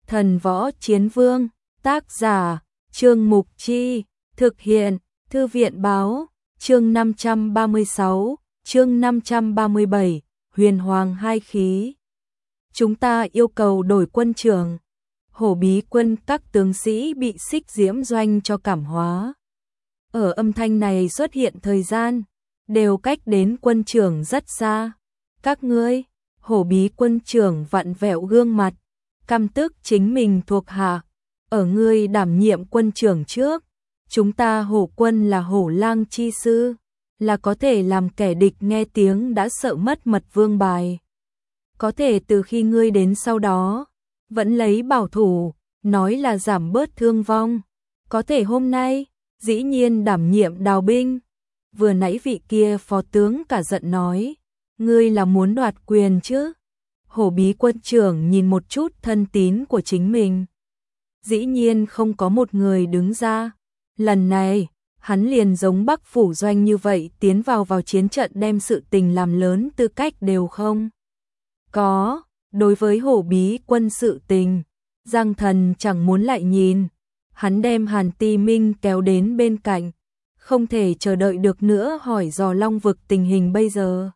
Thần võ chiến vương, tác giả, Trương Mục Chi, thực hiện, Thư viện báo, chương 536, chương 537, huyền hoàng hai khí. Chúng ta yêu cầu đổi quân trưởng. Hổ Bí quân các tướng sĩ bị Xích Diễm doanh cho cảm hóa. Ở âm thanh này xuất hiện thời gian, đều cách đến quân trưởng rất xa. Các ngươi, Hổ Bí quân trưởng vặn vẹo gương mặt, căm tức chính mình thuộc hạ. Ở ngươi đảm nhiệm quân trưởng trước, chúng ta Hổ quân là hổ lang chi sư, là có thể làm kẻ địch nghe tiếng đã sợ mất mật vương bài. Có thể từ khi ngươi đến sau đó, vẫn lấy bảo thủ, nói là giảm bớt thương vong. Có thể hôm nay, dĩ nhiên đảm nhiệm đào binh. Vừa nãy vị kia phó tướng cả giận nói, ngươi là muốn đoạt quyền chứ? Hổ Bí quân trưởng nhìn một chút thân tín của chính mình. Dĩ nhiên không có một người đứng ra. Lần này, hắn liền giống Bắc Phủ Doanh như vậy tiến vào chiến trận đem sự tình làm lớn tư cách đều không. Có, đối với Hổ Bí quân sự tình, Giang Thần chẳng muốn lại nhìn. Hắn đem Hàn Ti Minh kéo đến bên cạnh, không thể chờ đợi được nữa hỏi dò Long vực tình hình bây giờ.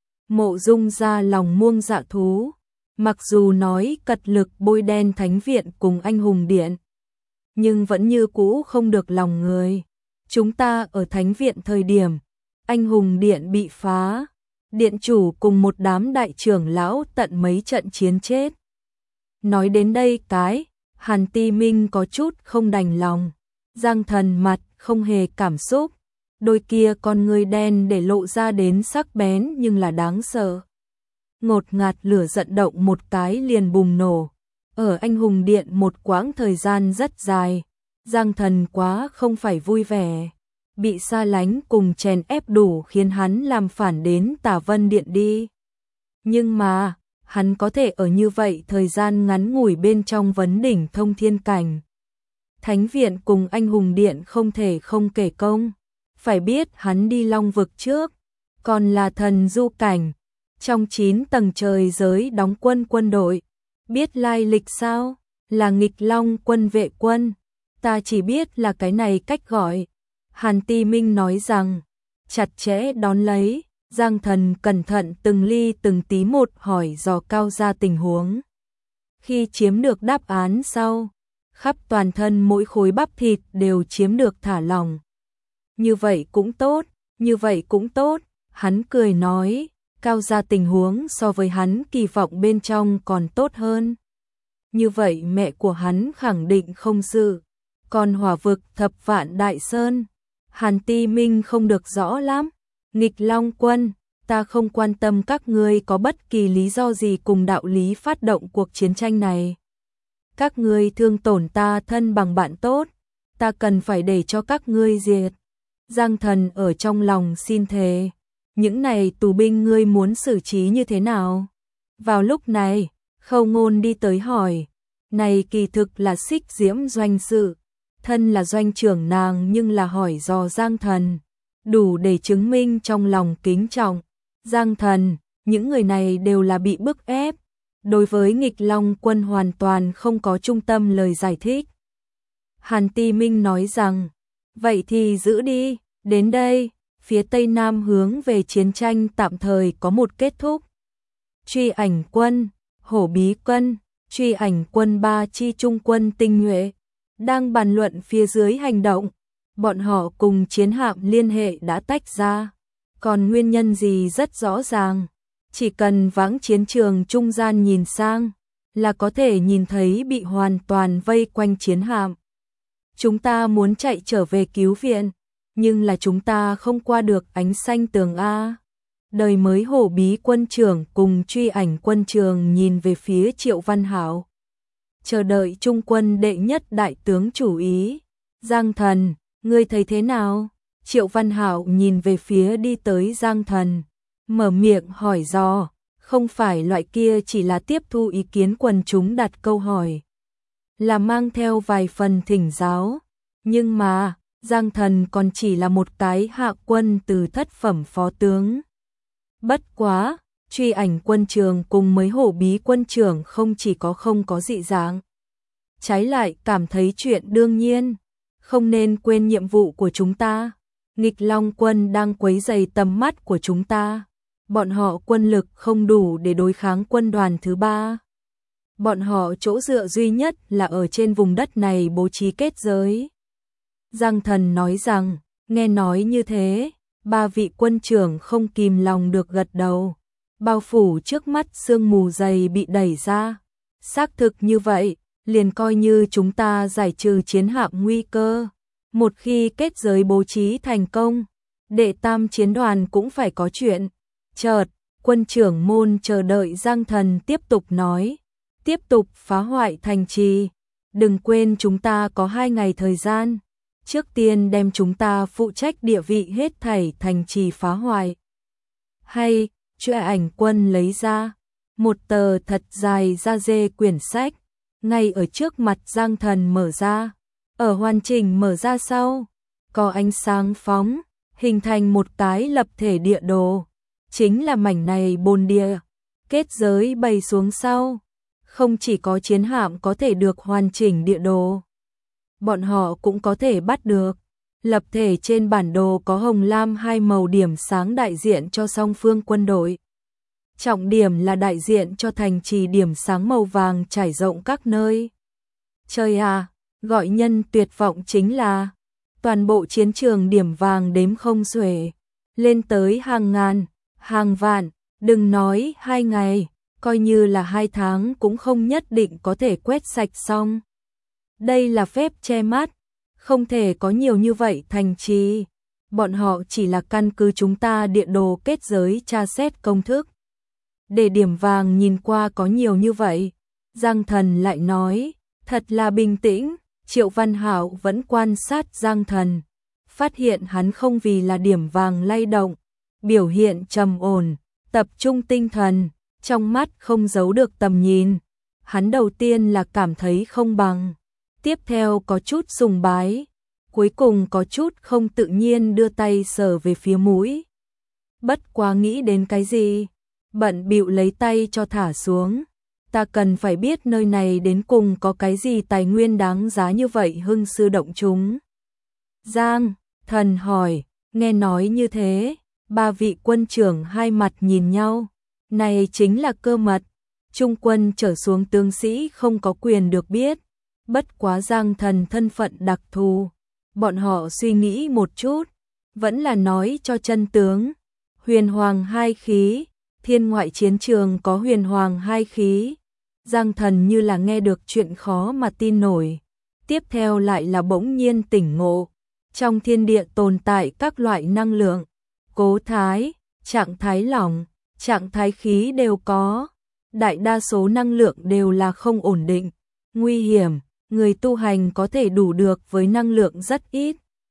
Mộ Dung ra lòng muông dạ thú, mặc dù nói cật lực bôi đen Thánh viện cùng Anh Hùng Điện, nhưng vẫn như cũ không được lòng người. Chúng ta ở Thánh viện thời điểm, Anh Hùng Điện bị phá, điện chủ cùng một đám đại trưởng lão tận mấy trận chiến chết. Nói đến đây cái, Hàn Ti Minh có chút không đành lòng. Giang Thần mặt không hề cảm xúc, đôi kia con ngươi đen để lộ ra đến sắc bén nhưng là đáng sợ. Ngột ngạt lửa giận động một cái liền bùng nổ. Ở Anh Hùng Điện một quãng thời gian rất dài, Giang Thần quá không phải vui vẻ. Bị xa lánh cùng chèn ép đủ khiến hắn làm phản đến Tả Vân Điện đi. Nhưng mà, hắn có thể ở như vậy thời gian ngắn ngủi bên trong vấn đỉnh thông thiên cảnh. Thánh viện cùng Anh Hùng Điện không thể không kể công. Phải biết hắn đi Long vực trước, còn là thần du cảnh, trong 9 tầng trời giới đóng quân đội. Biết lai lịch sao? Là Nghịch Long quân vệ quân. Ta chỉ biết là cái này cách gọi. Hàn Ti Minh nói rằng, chặt chẽ đón lấy. Giang Thần cẩn thận từng ly từng tí một hỏi dò cao ra tình huống. Khi chiếm được đáp án sau, khắp toàn thân mỗi khối bắp thịt đều chiếm được thả lỏng. Như vậy cũng tốt, như vậy cũng tốt, hắn cười nói, cao ra tình huống so với hắn kỳ vọng bên trong còn tốt hơn. Như vậy mẹ của hắn khẳng định không dự, còn hỏa vực Thập Vạn Đại Sơn, Hàn Ti Minh không được rõ lắm. Nghịch Long quân, ta không quan tâm các ngươi có bất kỳ lý do gì cùng đạo lý phát động cuộc chiến tranh này. Các ngươi thương tổn ta thân bằng bạn tốt, ta cần phải để cho các ngươi diệt. Giang Thần ở trong lòng xin thề, những này tù binh ngươi muốn xử trí như thế nào? Vào lúc này, Khâu Ngôn đi tới hỏi, này kỳ thực là Xích Diễm doanh sự, thân là doanh trưởng nàng nhưng là hỏi dò Giang Thần, đủ để chứng minh trong lòng kính trọng. Giang Thần, những người này đều là bị bức ép, đối với Nghịch Long quân hoàn toàn không có trung tâm lời giải thích. Hàn Ti Minh nói rằng, vậy thì giữ đi, đến đây, phía Tây Nam hướng về chiến tranh tạm thời có một kết thúc. Truy Ảnh quân, Hổ Bí quân, Truy Ảnh quân 3 chi trung quân tinh nhuệ, đang bàn luận phía dưới hành động. Bọn họ cùng chiến hạm liên hệ đã tách ra, còn nguyên nhân gì rất rõ ràng. Chỉ cần vãng chiến trường trung gian nhìn sang, là có thể nhìn thấy bị hoàn toàn vây quanh chiến hạm. Chúng ta muốn chạy trở về cứu viện, nhưng là chúng ta không qua được ánh xanh tường A. Đời mới Hổ Bí quân trưởng cùng Truy Ảnh quân trưởng nhìn về phía Triệu Văn Hảo. Chờ đợi trung quân đệ nhất đại tướng chủ ý. Giang Thần, ngươi thấy thế nào? Triệu Văn Hảo nhìn về phía đi tới Giang Thần, mở miệng hỏi dò, không phải loại kia chỉ là tiếp thu ý kiến quần chúng đặt câu hỏi, là mang theo vài phần thỉnh giáo. Nhưng mà, Giang Thần còn chỉ là một cái hạ quân từ thất phẩm phó tướng. Bất quá, Truy Ảnh quân trường cùng mấy Hổ Bí quân trưởng không chỉ có không có dị dạng, trái lại cảm thấy chuyện đương nhiên, không nên quên nhiệm vụ của chúng ta. Nghịch Long quân đang quấy rầy tầm mắt của chúng ta. Bọn họ quân lực không đủ để đối kháng quân đoàn thứ 3. Bọn họ chỗ dựa duy nhất là ở trên vùng đất này bố trí kết giới. Giang Thần nói rằng, nghe nói như thế, 3 vị quân trưởng không kìm lòng được gật đầu. Bao phủ trước mắt sương mù dày bị đẩy ra. Xác thực như vậy, liền coi như chúng ta giải trừ chiến hạm nguy cơ. Một khi kết giới bố trí thành công, đệ tam chiến đoàn cũng phải có chuyện. Chợt, quân trưởng Môn chờ đợi Giang Thần tiếp tục nói. Tiếp tục phá hoại thành trì. Đừng quên chúng ta có 2 ngày thời gian. Trước tiên đem chúng ta phụ trách địa vị hết thảy thành trì phá hoại. Hay, Chuệ Ảnh Quân lấy ra một tờ thật dài da dê quyển sách, ngay ở trước mặt Giang Thần mở ra. Ở hoàn chỉnh mở ra sau, có ánh sáng phóng, hình thành một cái lập thể địa đồ. Chính là mảnh này bồn địa, kết giới bày xuống sau. Không chỉ có chiến hạm có thể được hoàn chỉnh địa đồ, bọn họ cũng có thể bắt được. Lập thể trên bản đồ có hồng lam 2 màu điểm sáng đại diện cho song phương quân đội. Trọng điểm là đại diện cho thành trì điểm sáng màu vàng trải rộng các nơi. Trời à, gọi nhân tuyệt vọng chính là toàn bộ chiến trường điểm vàng đếm không xuể, lên tới hàng ngàn, hàng vạn, đừng nói 2 ngày, coi như là 2 tháng cũng không nhất định có thể quét sạch xong. Đây là phép che mắt, không thể có nhiều như vậy thành trì. Bọn họ chỉ là căn cứ chúng ta địa đồ kết giới tra xét công thức. Để điểm vàng nhìn qua có nhiều như vậy. Giang Thần lại nói, thật là bình tĩnh. Triệu Văn Hạo vẫn quan sát Giang Thần, phát hiện hắn không vì là điểm vàng lay động, biểu hiện trầm ổn, tập trung tinh thần, trong mắt không giấu được tầm nhìn. Hắn đầu tiên là cảm thấy không bằng, tiếp theo có chút sùng bái, cuối cùng có chút không tự nhiên đưa tay sờ về phía mũi. Bất quá nghĩ đến cái gì, bận bịu lấy tay cho thả xuống. Ta cần phải biết nơi này đến cùng có cái gì tài nguyên đáng giá như vậy hưng sư động chúng. Giang Thần hỏi, nghe nói như thế, 3 vị quân trưởng hai mặt nhìn nhau. Này chính là cơ mật, trung quân trở xuống tướng sĩ không có quyền được biết. Bất quá Giang Thần thân phận đặc thù, bọn họ suy nghĩ một chút, vẫn là nói cho chân tướng. Huyền Hoàng 2 khí, thiên ngoại chiến trường có Huyền Hoàng 2 khí. Giang Thần như là nghe được chuyện khó mà tin nổi. Tiếp theo lại là bỗng nhiên tỉnh ngộ. Trong thiên địa tồn tại các loại năng lượng, cố thái, trạng thái lỏng, trạng thái khí đều có. Đại đa số năng lượng đều là không ổn định, nguy hiểm, người tu hành có thể đủ được với năng lượng rất ít.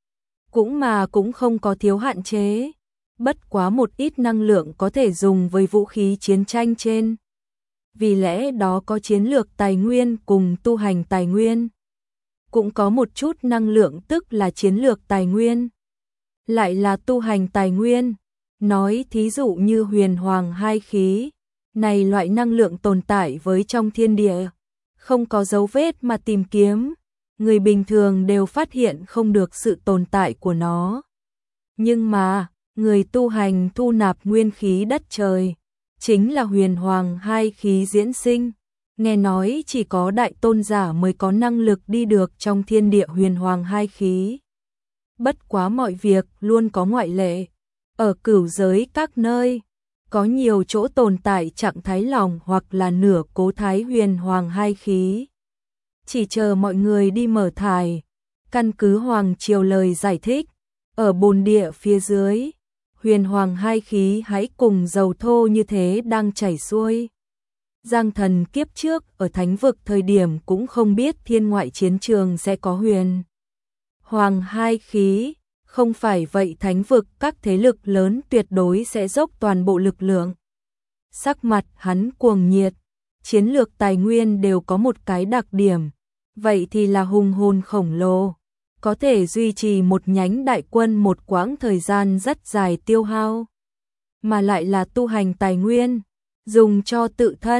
Cũng không có thiếu hạn chế. Bất quá một ít năng lượng có thể dùng với vũ khí chiến tranh trên. Vì lẽ đó có chiến lược tài nguyên cùng tu hành tài nguyên. Cũng có một chút năng lượng tức là chiến lược tài nguyên, lại là tu hành tài nguyên. Nói thí dụ như Huyền Hoàng 2 khí, này loại năng lượng tồn tại với trong thiên địa, không có dấu vết mà tìm kiếm, người bình thường đều phát hiện không được sự tồn tại của nó. Nhưng mà, người tu hành thu nạp nguyên khí đất trời, chính là Huyền Hoàng 2 khí diễn sinh. Nghe nói chỉ có đại tôn giả mới có năng lực đi được trong thiên địa Huyền Hoàng 2 khí. Bất quá mọi việc luôn có ngoại lệ. Ở cửu giới các nơi, có nhiều chỗ tồn tại trạng thái lỏng hoặc là nửa cố thái Huyền Hoàng 2 khí. Chỉ chờ mọi người đi mở thải. Căn cứ Hoàng Triều lời giải thích, ở bồn địa phía dưới, Huyền Hoàng 2 khí hãy cùng dầu thô như thế đang chảy xuôi. Giang Thần kiếp trước ở thánh vực thời điểm cũng không biết thiên ngoại chiến trường sẽ có Huyền Hoàng 2 khí, không phải vậy thánh vực các thế lực lớn tuyệt đối sẽ dốc toàn bộ lực lượng. Sắc mặt hắn cuồng nhiệt, chiến lược tài nguyên đều có một cái đặc điểm, vậy thì là hùng hồn khổng lồ, có thể duy trì một nhánh đại quân một quãng thời gian rất dài tiêu hao, mà lại là tu hành tài nguyên, dùng cho tự thân,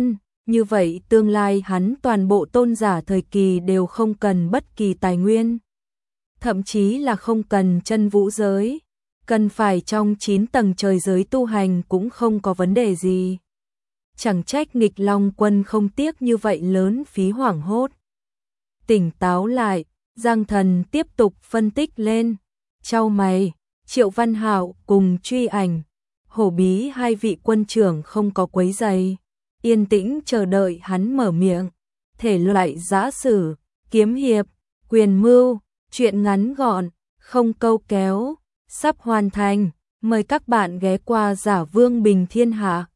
như vậy tương lai hắn toàn bộ tôn giả thời kỳ đều không cần bất kỳ tài nguyên, thậm chí là không cần chân vũ giới, cần phải trong 9 tầng trời giới tu hành cũng không có vấn đề gì. Chẳng trách nghịch long quân không tiếc như vậy lớn phí hoảng hốt. Tỉnh táo lại, Giang Thần tiếp tục phân tích lên, chau mày, Triệu Văn Hạo cùng Truy Ảnh, Hổ Bí hai vị quân trưởng không có quấy rầy, yên tĩnh chờ đợi hắn mở miệng. Thể loại giã sử, kiếm hiệp, quyền mưu, truyện ngắn gọn, không câu kéo, sắp hoàn thành, mời các bạn ghé qua Giả Vương Bình Thiên Hạ.